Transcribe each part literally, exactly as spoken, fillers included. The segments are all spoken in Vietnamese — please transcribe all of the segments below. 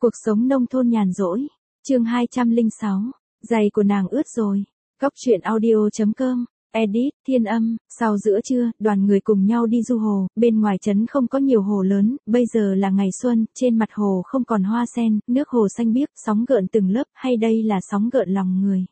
Cuộc sống nông thôn nhàn rỗi. Chương hai trăm lẻ sáu. Giày của nàng ướt rồi. Góc truyện audio chấm com. Edit, Thiên Âm. Sau giữa trưa, đoàn người cùng nhau đi du hồ, bên ngoài trấn không có nhiều hồ lớn, bây giờ là ngày xuân, trên mặt hồ không còn hoa sen, nước hồ xanh biếc, sóng gợn từng lớp, hay đây là sóng gợn lòng người.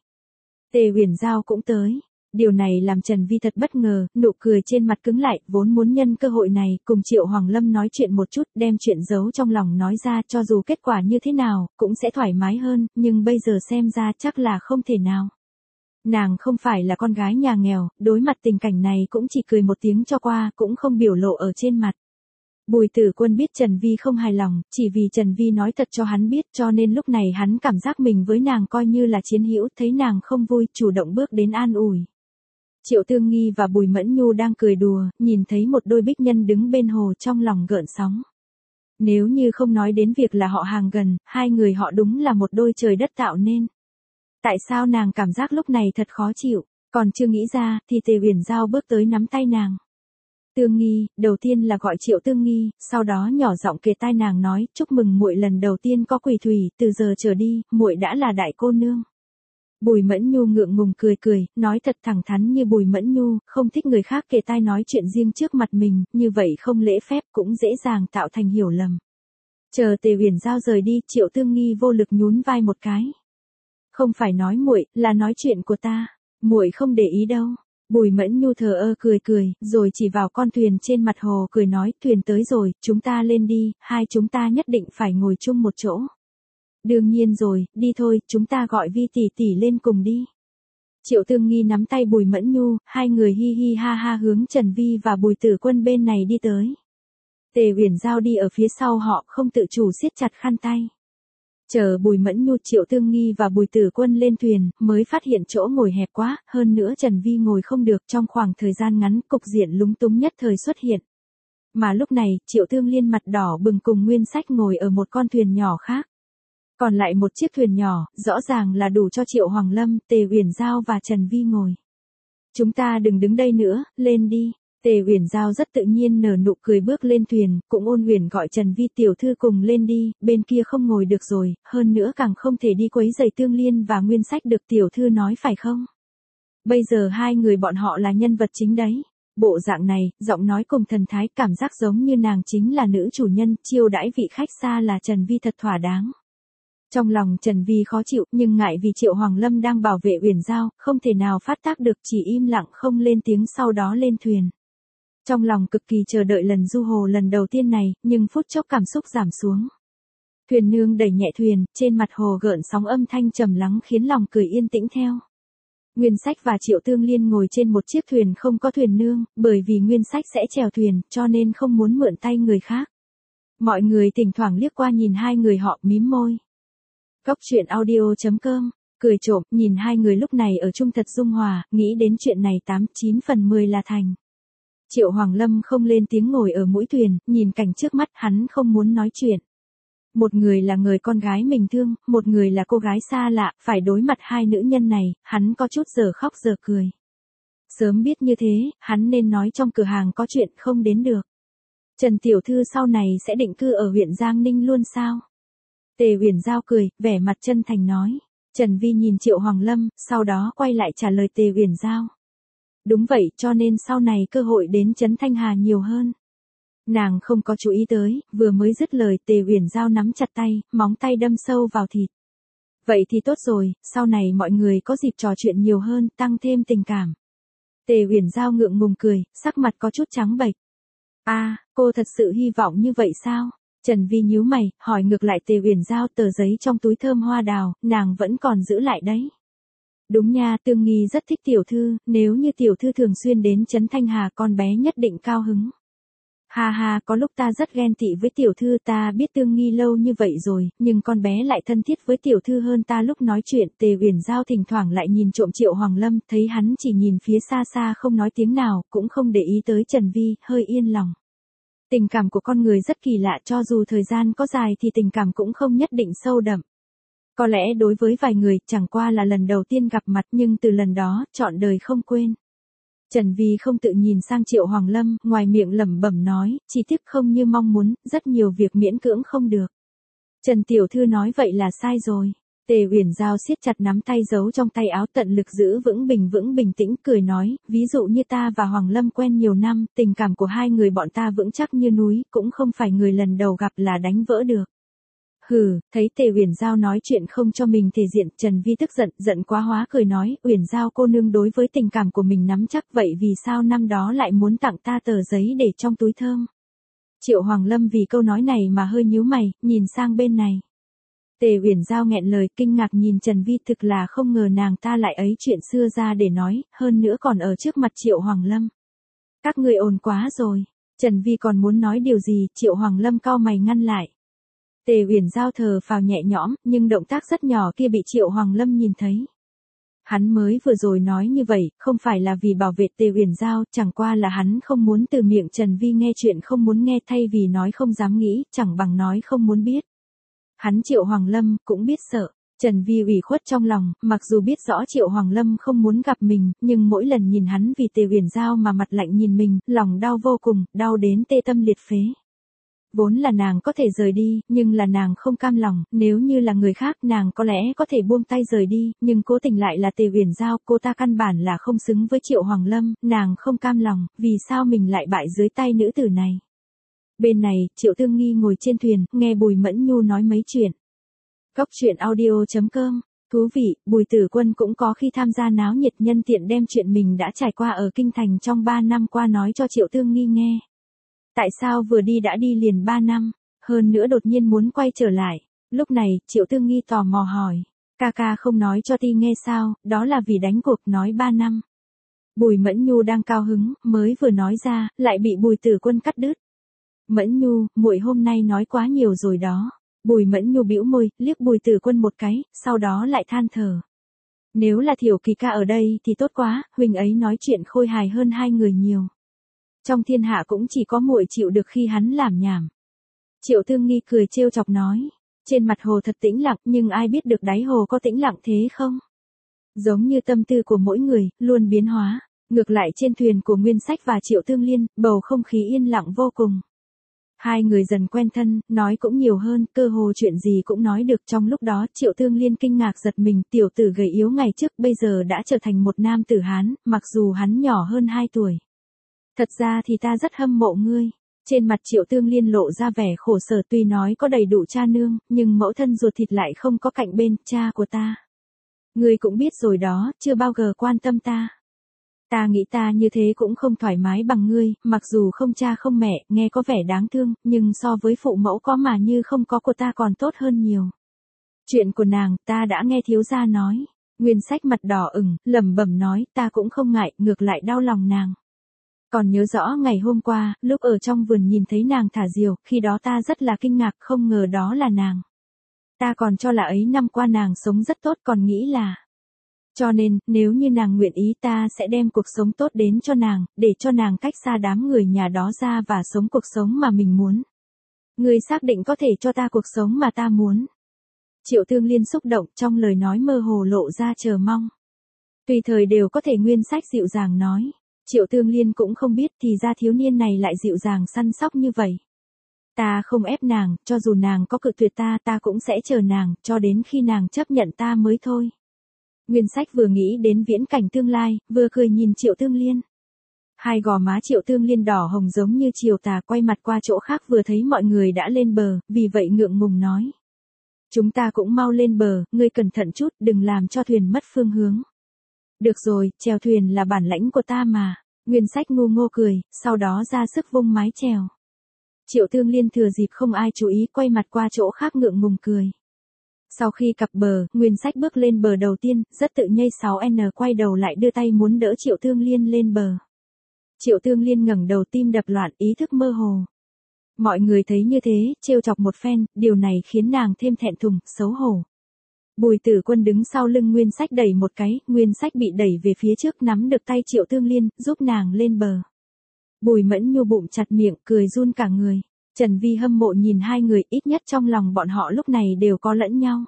Tề Uyển Giao cũng tới. Điều này làm Trần Vi thật bất ngờ, nụ cười trên mặt cứng lại, vốn muốn nhân cơ hội này, cùng Triệu Hoàng Lâm nói chuyện một chút, đem chuyện giấu trong lòng nói ra, cho dù kết quả như thế nào, cũng sẽ thoải mái hơn, nhưng bây giờ xem ra chắc là không thể nào. Nàng không phải là con gái nhà nghèo, đối mặt tình cảnh này cũng chỉ cười một tiếng cho qua, cũng không biểu lộ ở trên mặt. Bùi Tử Quân biết Trần Vi không hài lòng, chỉ vì Trần Vi nói thật cho hắn biết, cho nên lúc này hắn cảm giác mình với nàng coi như là chiến hữu, thấy nàng không vui, chủ động bước đến an ủi. Triệu Tương Nghi và Bùi Mẫn Nhu đang cười đùa, nhìn thấy một đôi bích nhân đứng bên hồ trong lòng gợn sóng. Nếu như không nói đến việc là họ hàng gần, hai người họ đúng là một đôi trời đất tạo nên. Tại sao nàng cảm giác lúc này thật khó chịu, còn chưa nghĩ ra, thì Tề Uyển Giao bước tới nắm tay nàng. Tương Nghi, đầu tiên là gọi Triệu Tương Nghi, sau đó nhỏ giọng kề tai nàng nói, chúc mừng muội lần đầu tiên có quỳ thủy, từ giờ trở đi, muội đã là đại cô nương. Bùi Mẫn Nhu ngượng ngùng cười cười, nói thật thẳng thắn như Bùi Mẫn Nhu, không thích người khác kề tai nói chuyện riêng trước mặt mình, như vậy không lễ phép cũng dễ dàng tạo thành hiểu lầm. Chờ Tề Uyển Giao rời đi, Triệu Tương Nghi vô lực nhún vai một cái. Không phải nói muội, là nói chuyện của ta, muội không để ý đâu. Bùi Mẫn Nhu thờ ơ cười cười, rồi chỉ vào con thuyền trên mặt hồ cười nói, thuyền tới rồi, chúng ta lên đi, hai chúng ta nhất định phải ngồi chung một chỗ. Đương nhiên rồi, đi thôi, chúng ta gọi Vi tỷ tỷ lên cùng đi. Triệu Tương Nghi nắm tay Bùi Mẫn Nhu, hai người hi hi ha ha hướng Trần Vi và Bùi Tử Quân bên này đi tới. Tề Uyển Giao đi ở phía sau họ, không tự chủ siết chặt khăn tay. Chờ Bùi Mẫn Nhu, Triệu Tương Nghi và Bùi Tử Quân lên thuyền, mới phát hiện chỗ ngồi hẹp quá, hơn nữa Trần Vi ngồi không được, trong khoảng thời gian ngắn, cục diện lúng túng nhất thời xuất hiện. Mà lúc này, Triệu Tương Liên mặt đỏ bừng cùng Nguyên Sách ngồi ở một con thuyền nhỏ khác. Còn lại một chiếc thuyền nhỏ, rõ ràng là đủ cho Triệu Hoàng Lâm, Tề Uyển Giao và Trần Vi ngồi. Chúng ta đừng đứng đây nữa, lên đi. Tề Uyển Giao rất tự nhiên nở nụ cười bước lên thuyền, cũng ôn huyền gọi Trần Vi tiểu thư cùng lên đi, bên kia không ngồi được rồi, hơn nữa càng không thể đi quấy rầy Tương Liên và Nguyên Sách được, tiểu thư nói phải không? Bây giờ hai người bọn họ là nhân vật chính đấy. Bộ dạng này, giọng nói cùng thần thái, cảm giác giống như nàng chính là nữ chủ nhân, chiêu đãi vị khách xa là Trần Vi thật thỏa đáng. Trong lòng Trần Vi khó chịu, nhưng ngại vì Triệu Hoàng Lâm đang bảo vệ Uyển Giao, không thể nào phát tác được, chỉ im lặng không lên tiếng, sau đó lên thuyền. Trong lòng cực kỳ chờ đợi lần du hồ lần đầu tiên này, nhưng phút chốc cảm xúc giảm xuống. Thuyền nương đẩy nhẹ thuyền, trên mặt hồ gợn sóng âm thanh trầm lắng khiến lòng cười yên tĩnh theo. Nguyên Sách và Triệu Tương Liên ngồi trên một chiếc thuyền không có thuyền nương, bởi vì Nguyên Sách sẽ chèo thuyền, cho nên không muốn mượn tay người khác. Mọi người thỉnh thoảng liếc qua nhìn hai người họ, mím môi. Góc truyện audio chấm com, cười trộm, nhìn hai người lúc này ở chung thật dung hòa, nghĩ đến chuyện này tám chín phần mười là thành. Triệu Hoàng Lâm không lên tiếng ngồi ở mũi thuyền, nhìn cảnh trước mắt, hắn không muốn nói chuyện. Một người là người con gái mình thương, một người là cô gái xa lạ, phải đối mặt hai nữ nhân này, hắn có chút giờ khóc giờ cười. Sớm biết như thế, hắn nên nói trong cửa hàng có chuyện không đến được. Trần tiểu thư sau này sẽ định cư ở huyện Giang Ninh luôn sao? Tề Uyển Giao cười, vẻ mặt chân thành nói. Trần Vi nhìn Triệu Hoàng Lâm, sau đó quay lại trả lời Tề Uyển Giao. Đúng vậy, cho nên sau này cơ hội đến Trấn Thanh Hà nhiều hơn. Nàng không có chú ý tới, vừa mới dứt lời Tề Uyển Giao nắm chặt tay, móng tay đâm sâu vào thịt. Vậy thì tốt rồi, sau này mọi người có dịp trò chuyện nhiều hơn, tăng thêm tình cảm. Tề Uyển Giao ngượng ngùng cười, sắc mặt có chút trắng bệch. A, à, cô thật sự hy vọng như vậy sao? Trần Vi nhíu mày, hỏi ngược lại Tề Uyển Giao, tờ giấy trong túi thơm hoa đào, nàng vẫn còn giữ lại đấy. Đúng nha, Tương Nghi rất thích tiểu thư, nếu như tiểu thư thường xuyên đến Trấn Thanh Hà con bé nhất định cao hứng. Ha ha, có lúc ta rất ghen tị với tiểu thư, ta biết Tương Nghi lâu như vậy rồi, nhưng con bé lại thân thiết với tiểu thư hơn ta lúc nói chuyện. Tề Uyển Giao thỉnh thoảng lại nhìn trộm Triệu Hoàng Lâm, thấy hắn chỉ nhìn phía xa xa không nói tiếng nào, cũng không để ý tới Trần Vi, hơi yên lòng. Tình cảm của con người rất kỳ lạ, cho dù thời gian có dài thì tình cảm cũng không nhất định sâu đậm. Có lẽ đối với vài người, chẳng qua là lần đầu tiên gặp mặt, nhưng từ lần đó, trọn đời không quên. Trần Vi không tự nhìn sang Triệu Hoàng Lâm, ngoài miệng lẩm bẩm nói, chi tiết không như mong muốn, rất nhiều việc miễn cưỡng không được. Trần Tiểu Thư nói vậy là sai rồi. Tề Uyển Giao siết chặt nắm tay giấu trong tay áo tận lực giữ vững bình vững bình tĩnh cười nói, ví dụ như ta và Hoàng Lâm quen nhiều năm, tình cảm của hai người bọn ta vững chắc như núi, cũng không phải người lần đầu gặp là đánh vỡ được. Hừ, thấy Tề Uyển Giao nói chuyện không cho mình thể diện, Trần Vi tức giận, giận quá hóa cười nói, Uyển Giao cô nương đối với tình cảm của mình nắm chắc vậy vì sao năm đó lại muốn tặng ta tờ giấy để trong túi thơm. Triệu Hoàng Lâm vì câu nói này mà hơi nhíu mày, nhìn sang bên này. Tề Uyển Giao nghẹn lời kinh ngạc nhìn Trần Vi thực là không ngờ nàng ta lại ấy chuyện xưa ra để nói, hơn nữa còn ở trước mặt Triệu Hoàng Lâm. Các người ồn quá rồi, Trần Vi còn muốn nói điều gì, Triệu Hoàng Lâm cau mày ngăn lại. Tề Uyển Giao thở phào nhẹ nhõm, nhưng động tác rất nhỏ kia bị Triệu Hoàng Lâm nhìn thấy. Hắn mới vừa rồi nói như vậy, không phải là vì bảo vệ Tề Uyển Giao, chẳng qua là hắn không muốn từ miệng Trần Vi nghe chuyện không muốn nghe thay vì nói không dám nghĩ, chẳng bằng nói không muốn biết. Hắn Triệu Hoàng Lâm cũng biết sợ, Trần Vi ủy khuất trong lòng, mặc dù biết rõ Triệu Hoàng Lâm không muốn gặp mình, nhưng mỗi lần nhìn hắn vì Tề Uyển Giao mà mặt lạnh nhìn mình, lòng đau vô cùng, đau đến tê tâm liệt phế. Vốn là nàng có thể rời đi, nhưng là nàng không cam lòng, nếu như là người khác nàng có lẽ có thể buông tay rời đi, nhưng cố tình lại là Tề Uyển Giao, cô ta căn bản là không xứng với Triệu Hoàng Lâm, nàng không cam lòng, vì sao mình lại bại dưới tay nữ tử này. Bên này, Triệu Tương Nghi ngồi trên thuyền, nghe Bùi Mẫn Nhu nói mấy chuyện. Cốc truyện audio chấm com, thú vị, Bùi Tử Quân cũng có khi tham gia náo nhiệt nhân tiện đem chuyện mình đã trải qua ở Kinh Thành trong ba năm qua nói cho Triệu Tương Nghi nghe. Tại sao vừa đi đã đi liền ba năm, hơn nữa đột nhiên muốn quay trở lại, lúc này, Triệu Tương Nghi tò mò hỏi, ca ca không nói cho ti nghe sao, đó là vì đánh cuộc nói ba năm. Bùi Mẫn Nhu đang cao hứng, mới vừa nói ra, lại bị Bùi Tử Quân cắt đứt. Mẫn Nhu, muội hôm nay nói quá nhiều rồi đó. Bùi Mẫn Nhu bĩu môi, liếc Bùi Tử Quân một cái, sau đó lại than thở. Nếu là Thiểu Kỳ ca ở đây thì tốt quá, huynh ấy nói chuyện khôi hài hơn hai người nhiều. Trong thiên hạ cũng chỉ có muội chịu được khi hắn làm nhảm. Triệu Tương Nghi cười trêu chọc nói, trên mặt hồ thật tĩnh lặng, nhưng ai biết được đáy hồ có tĩnh lặng thế không? Giống như tâm tư của mỗi người, luôn biến hóa. Ngược lại trên thuyền của Nguyên Sách và Triệu Tương Liên, bầu không khí yên lặng vô cùng. Hai người dần quen thân, nói cũng nhiều hơn, cơ hồ chuyện gì cũng nói được. Trong lúc đó, Triệu Tương Liên kinh ngạc giật mình, tiểu tử gầy yếu ngày trước bây giờ đã trở thành một nam tử Hán, mặc dù hắn nhỏ hơn hai tuổi. Thật ra thì ta rất hâm mộ ngươi. Trên mặt Triệu Tương Liên lộ ra vẻ khổ sở, tuy nói có đầy đủ cha nương, nhưng mẫu thân ruột thịt lại không có cạnh bên, cha của ta. Ngươi cũng biết rồi đó, chưa bao giờ quan tâm ta. Ta nghĩ ta như thế cũng không thoải mái bằng ngươi, mặc dù không cha không mẹ, nghe có vẻ đáng thương, nhưng so với phụ mẫu có mà như không có của ta còn tốt hơn nhiều. Chuyện của nàng, ta đã nghe thiếu gia nói. Nguyên Sách mặt đỏ ửng, lẩm bẩm nói, ta cũng không ngại, ngược lại đau lòng nàng. Còn nhớ rõ ngày hôm qua, lúc ở trong vườn nhìn thấy nàng thả diều, khi đó ta rất là kinh ngạc, không ngờ đó là nàng. Ta còn cho là ấy năm qua nàng sống rất tốt, còn nghĩ là... Cho nên, nếu như nàng nguyện ý ta sẽ đem cuộc sống tốt đến cho nàng, để cho nàng cách xa đám người nhà đó ra và sống cuộc sống mà mình muốn. Ngươi xác định có thể cho ta cuộc sống mà ta muốn. Triệu Tương Liên xúc động, trong lời nói mơ hồ lộ ra chờ mong. Tùy thời đều có thể Nguyên Sách dịu dàng nói. Triệu Tương Liên cũng không biết thì ra thiếu niên này lại dịu dàng săn sóc như vậy. Ta không ép nàng, cho dù nàng có cự tuyệt ta, ta cũng sẽ chờ nàng, cho đến khi nàng chấp nhận ta mới thôi. Nguyên Sách vừa nghĩ đến viễn cảnh tương lai, vừa cười nhìn Triệu Tương Liên. Hai gò má Triệu Tương Liên đỏ hồng giống như chiều tà, quay mặt qua chỗ khác vừa thấy mọi người đã lên bờ, vì vậy ngượng ngùng nói. Chúng ta cũng mau lên bờ, ngươi cẩn thận chút, đừng làm cho thuyền mất phương hướng. Được rồi, chèo thuyền là bản lãnh của ta mà. Nguyên Sách ngu ngô cười, sau đó ra sức vung mái chèo. Triệu Tương Liên thừa dịp không ai chú ý, quay mặt qua chỗ khác ngượng ngùng cười. Sau khi cập bờ, Nguyên Sách bước lên bờ đầu tiên, rất tự nhây sáu N quay đầu lại đưa tay muốn đỡ Triệu Tương Liên lên bờ. Triệu Tương Liên ngẩng đầu, tim đập loạn, ý thức mơ hồ. Mọi người thấy như thế, trêu chọc một phen, điều này khiến nàng thêm thẹn thùng, xấu hổ. Bùi Tử Quân đứng sau lưng Nguyên Sách đẩy một cái, Nguyên Sách bị đẩy về phía trước nắm được tay Triệu Tương Liên, giúp nàng lên bờ. Bùi Mẫn Nhu bụng chặt miệng, cười run cả người. Trần Vi hâm mộ nhìn hai người, ít nhất trong lòng bọn họ lúc này đều có lẫn nhau.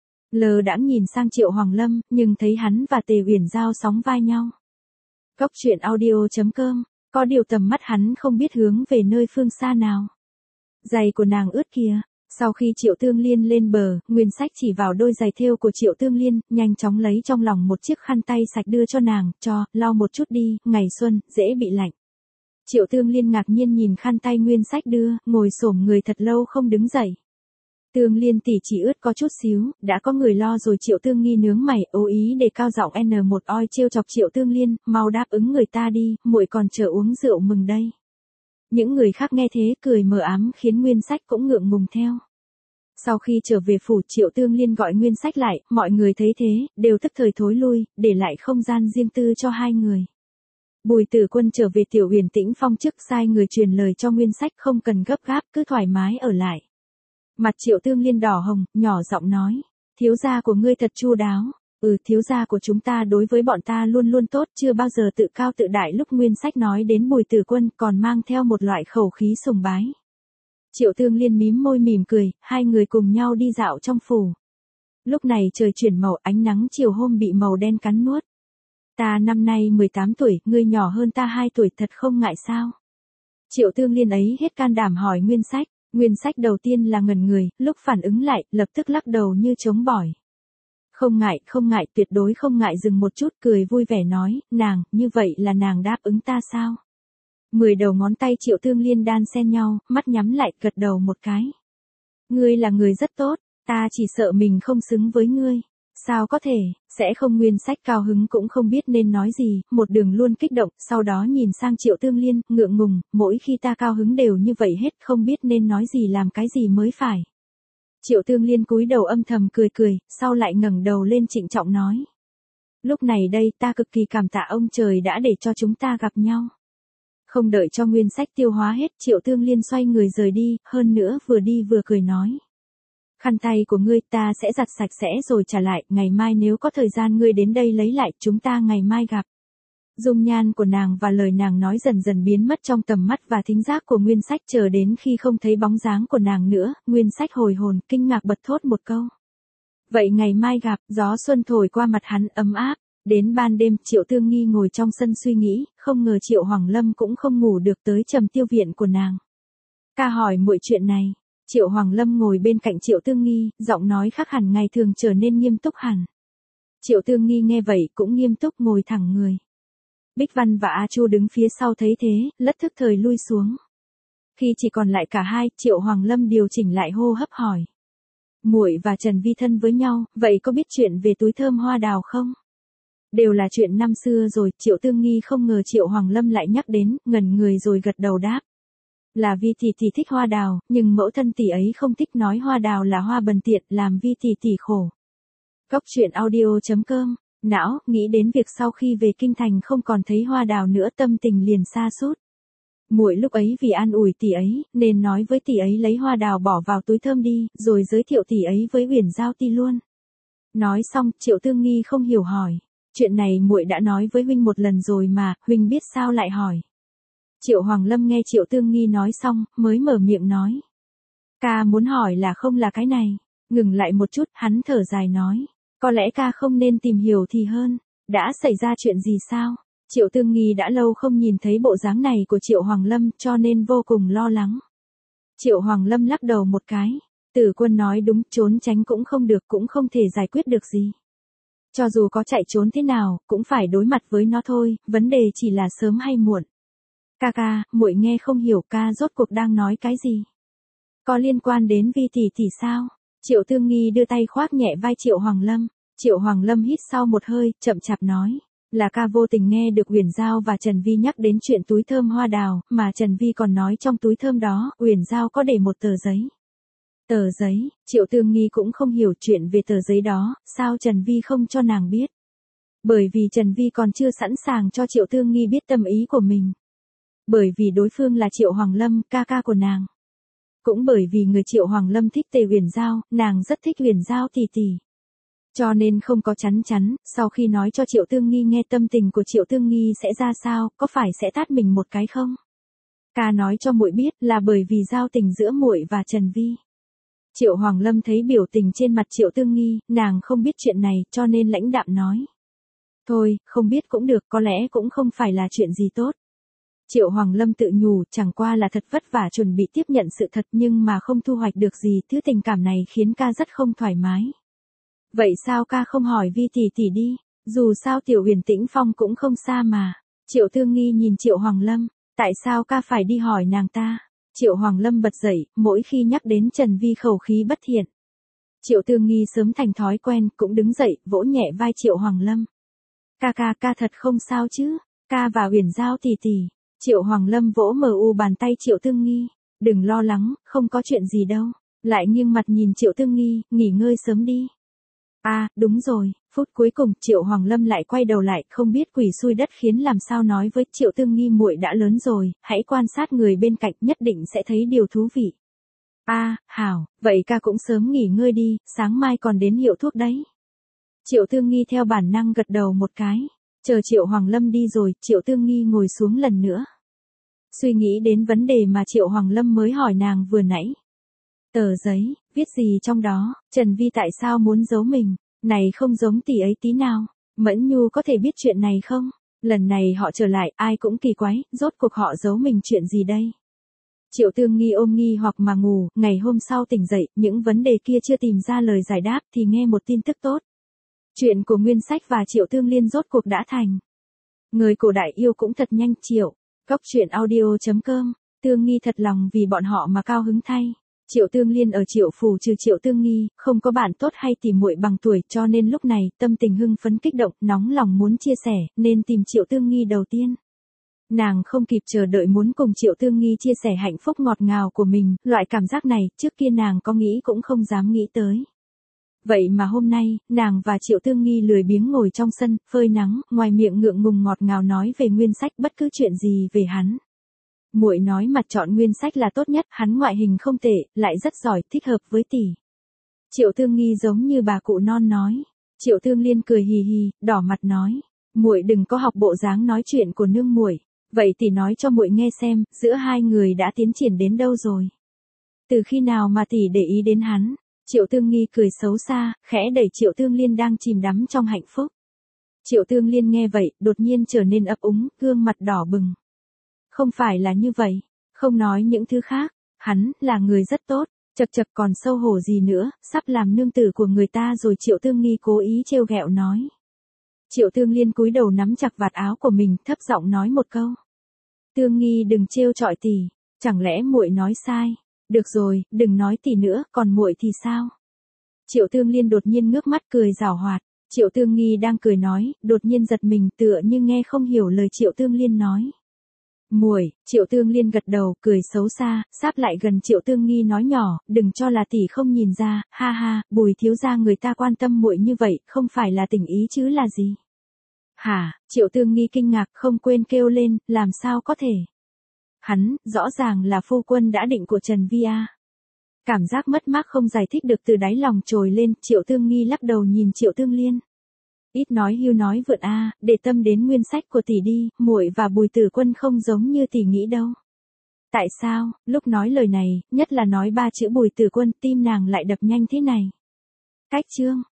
Lờ đãng nhìn sang Triệu Hoàng Lâm, nhưng thấy hắn và Tề Uyển Giao sóng vai nhau. Cốc truyện audio chấm com, có điều tầm mắt hắn không biết hướng về nơi phương xa nào. Giày của nàng ướt kìa, Sau khi Triệu Tương Liên lên bờ, Nguyên Sách chỉ vào đôi giày thêu của Triệu Tương Liên, nhanh chóng lấy trong lòng một chiếc khăn tay sạch đưa cho nàng, cho, lau một chút đi, ngày xuân, dễ bị lạnh. Triệu Tương Liên ngạc nhiên nhìn khăn tay Nguyên Sách đưa, ngồi xổm người thật lâu không đứng dậy. Tương Liên tỷ chỉ ướt có chút xíu, đã có người lo rồi. Triệu Tương Nghi nướng mày, ố ý để cao giọng N một oi trêu chọc Triệu Tương Liên, mau đáp ứng người ta đi, muội còn chờ uống rượu mừng đây. Những người khác nghe thế cười mờ ám khiến Nguyên Sách cũng ngượng ngùng theo. Sau khi trở về phủ, Triệu Tương Liên gọi Nguyên Sách lại, mọi người thấy thế, đều tức thời thối lui, để lại không gian riêng tư cho hai người. Bùi Tử Quân trở về Tiểu Huyền Tĩnh Phong trước, sai người truyền lời cho Nguyên Sách không cần gấp gáp, cứ thoải mái ở lại. Mặt Triệu Tương Liên đỏ hồng, nhỏ giọng nói, thiếu gia của ngươi thật chu đáo. Ừ, thiếu gia của chúng ta đối với bọn ta luôn luôn tốt, chưa bao giờ tự cao tự đại. Lúc Nguyên Sách nói đến Bùi Tử Quân còn mang theo một loại khẩu khí sùng bái. Triệu Tương Liên mím môi mỉm cười, hai người cùng nhau đi dạo trong phủ. Lúc này trời chuyển màu, ánh nắng chiều hôm bị màu đen cắn nuốt. Ta năm nay mười tám tuổi, ngươi nhỏ hơn ta hai tuổi, thật không ngại sao? Triệu Tương Liên ấy hết can đảm hỏi Nguyên Sách. Nguyên Sách đầu tiên là ngẩn người, lúc phản ứng lại, lập tức lắc đầu như chống bỏi. Không ngại, không ngại, tuyệt đối không ngại. Dừng một chút, cười vui vẻ nói, nàng, như vậy là nàng đáp ứng ta sao? Mười đầu ngón tay Triệu Tương Liên đan xen nhau, mắt nhắm lại, gật đầu một cái. Ngươi là người rất tốt, ta chỉ sợ mình không xứng với ngươi. Sao có thể, sẽ không. Nguyên Sách cao hứng cũng không biết nên nói gì, một đường luôn kích động, sau đó nhìn sang Triệu Tương Liên, ngượng ngùng, mỗi khi ta cao hứng đều như vậy hết, không biết nên nói gì làm cái gì mới phải. Triệu Tương Liên cúi đầu âm thầm cười cười, sau lại ngẩng đầu lên trịnh trọng nói. Lúc này đây ta cực kỳ cảm tạ ông trời đã để cho chúng ta gặp nhau. Không đợi cho Nguyên Sách tiêu hóa hết, Triệu Tương Liên xoay người rời đi, hơn nữa vừa đi vừa cười nói. Khăn tay của ngươi ta sẽ giặt sạch sẽ rồi trả lại, ngày mai nếu có thời gian ngươi đến đây lấy lại, chúng ta ngày mai gặp. Dung nhan của nàng và lời nàng nói dần dần biến mất trong tầm mắt và thính giác của Nguyên Sách, chờ đến khi không thấy bóng dáng của nàng nữa, Nguyên Sách hồi hồn, kinh ngạc bật thốt một câu. Vậy ngày mai gặp. Gió xuân thổi qua mặt hắn ấm áp. Đến ban đêm, Triệu Tương Nghi ngồi trong sân suy nghĩ, không ngờ Triệu Hoàng Lâm cũng không ngủ được, tới Trầm Tiêu viện của nàng. Ca hỏi muội chuyện này. Triệu Hoàng Lâm ngồi bên cạnh Triệu Tương Nghi, giọng nói khác hẳn ngày thường, trở nên nghiêm túc hẳn. Triệu Tương Nghi nghe vậy cũng nghiêm túc ngồi thẳng người. Bích Văn và A Chu đứng phía sau thấy thế, lất thức thời lui xuống. Khi chỉ còn lại cả hai, Triệu Hoàng Lâm điều chỉnh lại hô hấp hỏi. Muội và Trần Vi thân với nhau, vậy có biết chuyện về túi thơm hoa đào không? Đều là chuyện năm xưa rồi. Triệu Tương Nghi không ngờ Triệu Hoàng Lâm lại nhắc đến, ngẩn người rồi gật đầu đáp. Là Vi tỷ tỷ thích hoa đào, nhưng mẫu thân tỷ ấy không thích, nói hoa đào là hoa bần tiện, làm Vi tỷ tỷ khổ. Cốc truyện audio chấm com. Não, nghĩ đến việc sau khi về kinh thành không còn thấy hoa đào nữa, tâm tình liền sa sút. Muội lúc ấy vì an ủi tỷ ấy, nên nói với tỷ ấy lấy hoa đào bỏ vào túi thơm đi, rồi giới thiệu tỷ ấy với Uyển Giao Ti luôn. Nói xong, Triệu Tương Nghi không hiểu hỏi. Chuyện này muội đã nói với huynh một lần rồi mà, huynh biết sao lại hỏi. Triệu Hoàng Lâm nghe Triệu Tương Nghi nói xong, mới mở miệng nói. Ca muốn hỏi là không là cái này. Ngừng lại một chút, hắn thở dài nói. Có lẽ ca không nên tìm hiểu thì hơn. Đã xảy ra chuyện gì sao? Triệu Tương Nghi đã lâu không nhìn thấy bộ dáng này của Triệu Hoàng Lâm, cho nên vô cùng lo lắng. Triệu Hoàng Lâm lắc đầu một cái. Tử Quân nói đúng, trốn tránh cũng không được, cũng không thể giải quyết được gì. Cho dù có chạy trốn thế nào, cũng phải đối mặt với nó thôi, vấn đề chỉ là sớm hay muộn. Ca ca, muội nghe không hiểu, ca rốt cuộc đang nói cái gì? Có liên quan đến Vi tỷ tỷ sao? Triệu Tương Nghi đưa tay khoác nhẹ vai Triệu Hoàng Lâm. Triệu Hoàng Lâm hít sau một hơi, chậm chạp nói. Là ca vô tình nghe được Uyển Giao và Trần Vi nhắc đến chuyện túi thơm hoa đào, mà Trần Vi còn nói trong túi thơm đó, Uyển Giao có để một tờ giấy. Tờ giấy, Triệu Tương Nghi cũng không hiểu chuyện về tờ giấy đó, sao Trần Vi không cho nàng biết. Bởi vì Trần Vi còn chưa sẵn sàng cho Triệu Tương Nghi biết tâm ý của mình. Bởi vì đối phương là Triệu Hoàng Lâm, ca ca của nàng. Cũng bởi vì người Triệu Hoàng Lâm thích Tề Uyển Giao, nàng rất thích Uyển Giao tỷ tỷ. Cho nên không có chắn chắn, sau khi nói cho Triệu Tương Nghi nghe tâm tình của Triệu Tương Nghi sẽ ra sao, có phải sẽ tát mình một cái không? Ca nói cho muội biết là bởi vì giao tình giữa muội và Trần Vi. Triệu Hoàng Lâm thấy biểu tình trên mặt Triệu Tương Nghi, nàng không biết chuyện này, cho nên lãnh đạm nói. Thôi, không biết cũng được, có lẽ cũng không phải là chuyện gì tốt. Triệu Hoàng Lâm tự nhủ, chẳng qua là thật vất vả chuẩn bị tiếp nhận sự thật nhưng mà không thu hoạch được gì, thứ tình cảm này khiến ca rất không thoải mái. Vậy sao ca không hỏi Vi tỷ tỷ đi, dù sao Tiểu Huyền Tĩnh Phong cũng không xa mà. Triệu Tương Nghi nhìn Triệu Hoàng Lâm, tại sao ca phải đi hỏi nàng ta? Triệu Hoàng Lâm bật dậy, mỗi khi nhắc đến Trần Vi khẩu khí bất thiện. Triệu Tương Nghi sớm thành thói quen, cũng đứng dậy, vỗ nhẹ vai Triệu Hoàng Lâm. Ca ca ca thật không sao chứ, ca và Huyền Giao tỷ tỷ. Triệu Hoàng Lâm vỗ mờ u bàn tay Triệu Tương Nghi, đừng lo lắng, không có chuyện gì đâu. Lại nghiêng mặt nhìn Triệu Tương Nghi, nghỉ ngơi sớm đi. À, đúng rồi, phút cuối cùng Triệu Hoàng Lâm lại quay đầu lại, không biết quỷ xui đất khiến làm sao nói với Triệu Tương Nghi muội đã lớn rồi, hãy quan sát người bên cạnh nhất định sẽ thấy điều thú vị. À, hảo, vậy ca cũng sớm nghỉ ngơi đi, sáng mai còn đến hiệu thuốc đấy. Triệu Tương Nghi theo bản năng gật đầu một cái, chờ Triệu Hoàng Lâm đi rồi, Triệu Tương Nghi ngồi xuống lần nữa. Suy nghĩ đến vấn đề mà Triệu Hoàng Lâm mới hỏi nàng vừa nãy. Tờ giấy, viết gì trong đó, Trần Vi tại sao muốn giấu mình, này không giống tỷ ấy tí nào, Mẫn Nhu có thể biết chuyện này không? Lần này họ trở lại, ai cũng kỳ quái, rốt cuộc họ giấu mình chuyện gì đây? Triệu Tương Nghi ôm nghi hoặc mà ngủ, ngày hôm sau tỉnh dậy, những vấn đề kia chưa tìm ra lời giải đáp thì nghe một tin tức tốt. Chuyện của Nguyên Sách và Triệu Tương Liên rốt cuộc đã thành. Người cổ đại yêu cũng thật nhanh. Triệu, Cóc truyện audio chấm com, Tương Nghi thật lòng vì bọn họ mà cao hứng thay. Triệu Tương Liên ở Triệu phủ trừ Triệu Tương Nghi, không có bạn tốt hay tỉ muội bằng tuổi, cho nên lúc này tâm tình hưng phấn kích động, nóng lòng muốn chia sẻ, nên tìm Triệu Tương Nghi đầu tiên. Nàng không kịp chờ đợi muốn cùng Triệu Tương Nghi chia sẻ hạnh phúc ngọt ngào của mình, loại cảm giác này, trước kia nàng có nghĩ cũng không dám nghĩ tới. Vậy mà hôm nay, nàng và Triệu Tương Nghi lười biếng ngồi trong sân, phơi nắng, ngoài miệng ngượng ngùng ngọt ngào nói về Nguyên Sách bất cứ chuyện gì về hắn. Muội nói mặt chọn Nguyên Sách là tốt nhất, hắn ngoại hình không tệ, lại rất giỏi, thích hợp với tỷ. Triệu Tương Nghi giống như bà cụ non nói. Triệu Tương Liên cười hì hì, đỏ mặt nói, muội đừng có học bộ dáng nói chuyện của nương muội. Vậy tỷ nói cho muội nghe xem, giữa hai người đã tiến triển đến đâu rồi? Từ khi nào mà tỷ để ý đến hắn? Triệu Tương Nghi cười xấu xa, khẽ đẩy Triệu Tương Liên đang chìm đắm trong hạnh phúc. Triệu Tương Liên nghe vậy, đột nhiên trở nên ấp úng, gương mặt đỏ bừng. Không phải là như vậy, không nói những thứ khác, hắn là người rất tốt, chật chật còn xấu hổ gì nữa, sắp làm nương tử của người ta rồi. Triệu Tương Nghi cố ý trêu ghẹo nói. Triệu Tương Liên cúi đầu nắm chặt vạt áo của mình, thấp giọng nói một câu. Tương Nghi đừng trêu chọi tỷ, chẳng lẽ muội nói sai? Được rồi, đừng nói tỷ nữa, còn muội thì sao? Triệu Tương Liên đột nhiên ngước mắt cười giảo hoạt. Triệu Tương Nghi đang cười nói, đột nhiên giật mình tựa như nghe không hiểu lời Triệu Tương Liên nói. Muội, Triệu Tương Liên gật đầu, cười xấu xa, sáp lại gần Triệu Tương Nghi nói nhỏ, đừng cho là tỷ không nhìn ra, ha ha, Bùi thiếu gia người ta quan tâm muội như vậy, không phải là tình ý chứ là gì? Hả? Triệu Tương Nghi kinh ngạc, không quên kêu lên, làm sao có thể? Hắn, rõ ràng là phu quân đã định của Trần Vi a. Cảm giác mất mát không giải thích được từ đáy lòng trồi lên, Triệu Tương Nghi lắc đầu nhìn Triệu Tương Liên. Ít nói hưu nói vượt a, để tâm đến Nguyên Sách của tỷ đi, muội và Bùi Tử Quân không giống như tỷ nghĩ đâu. Tại sao, lúc nói lời này, nhất là nói ba chữ Bùi Tử Quân, tim nàng lại đập nhanh thế này? Cách chương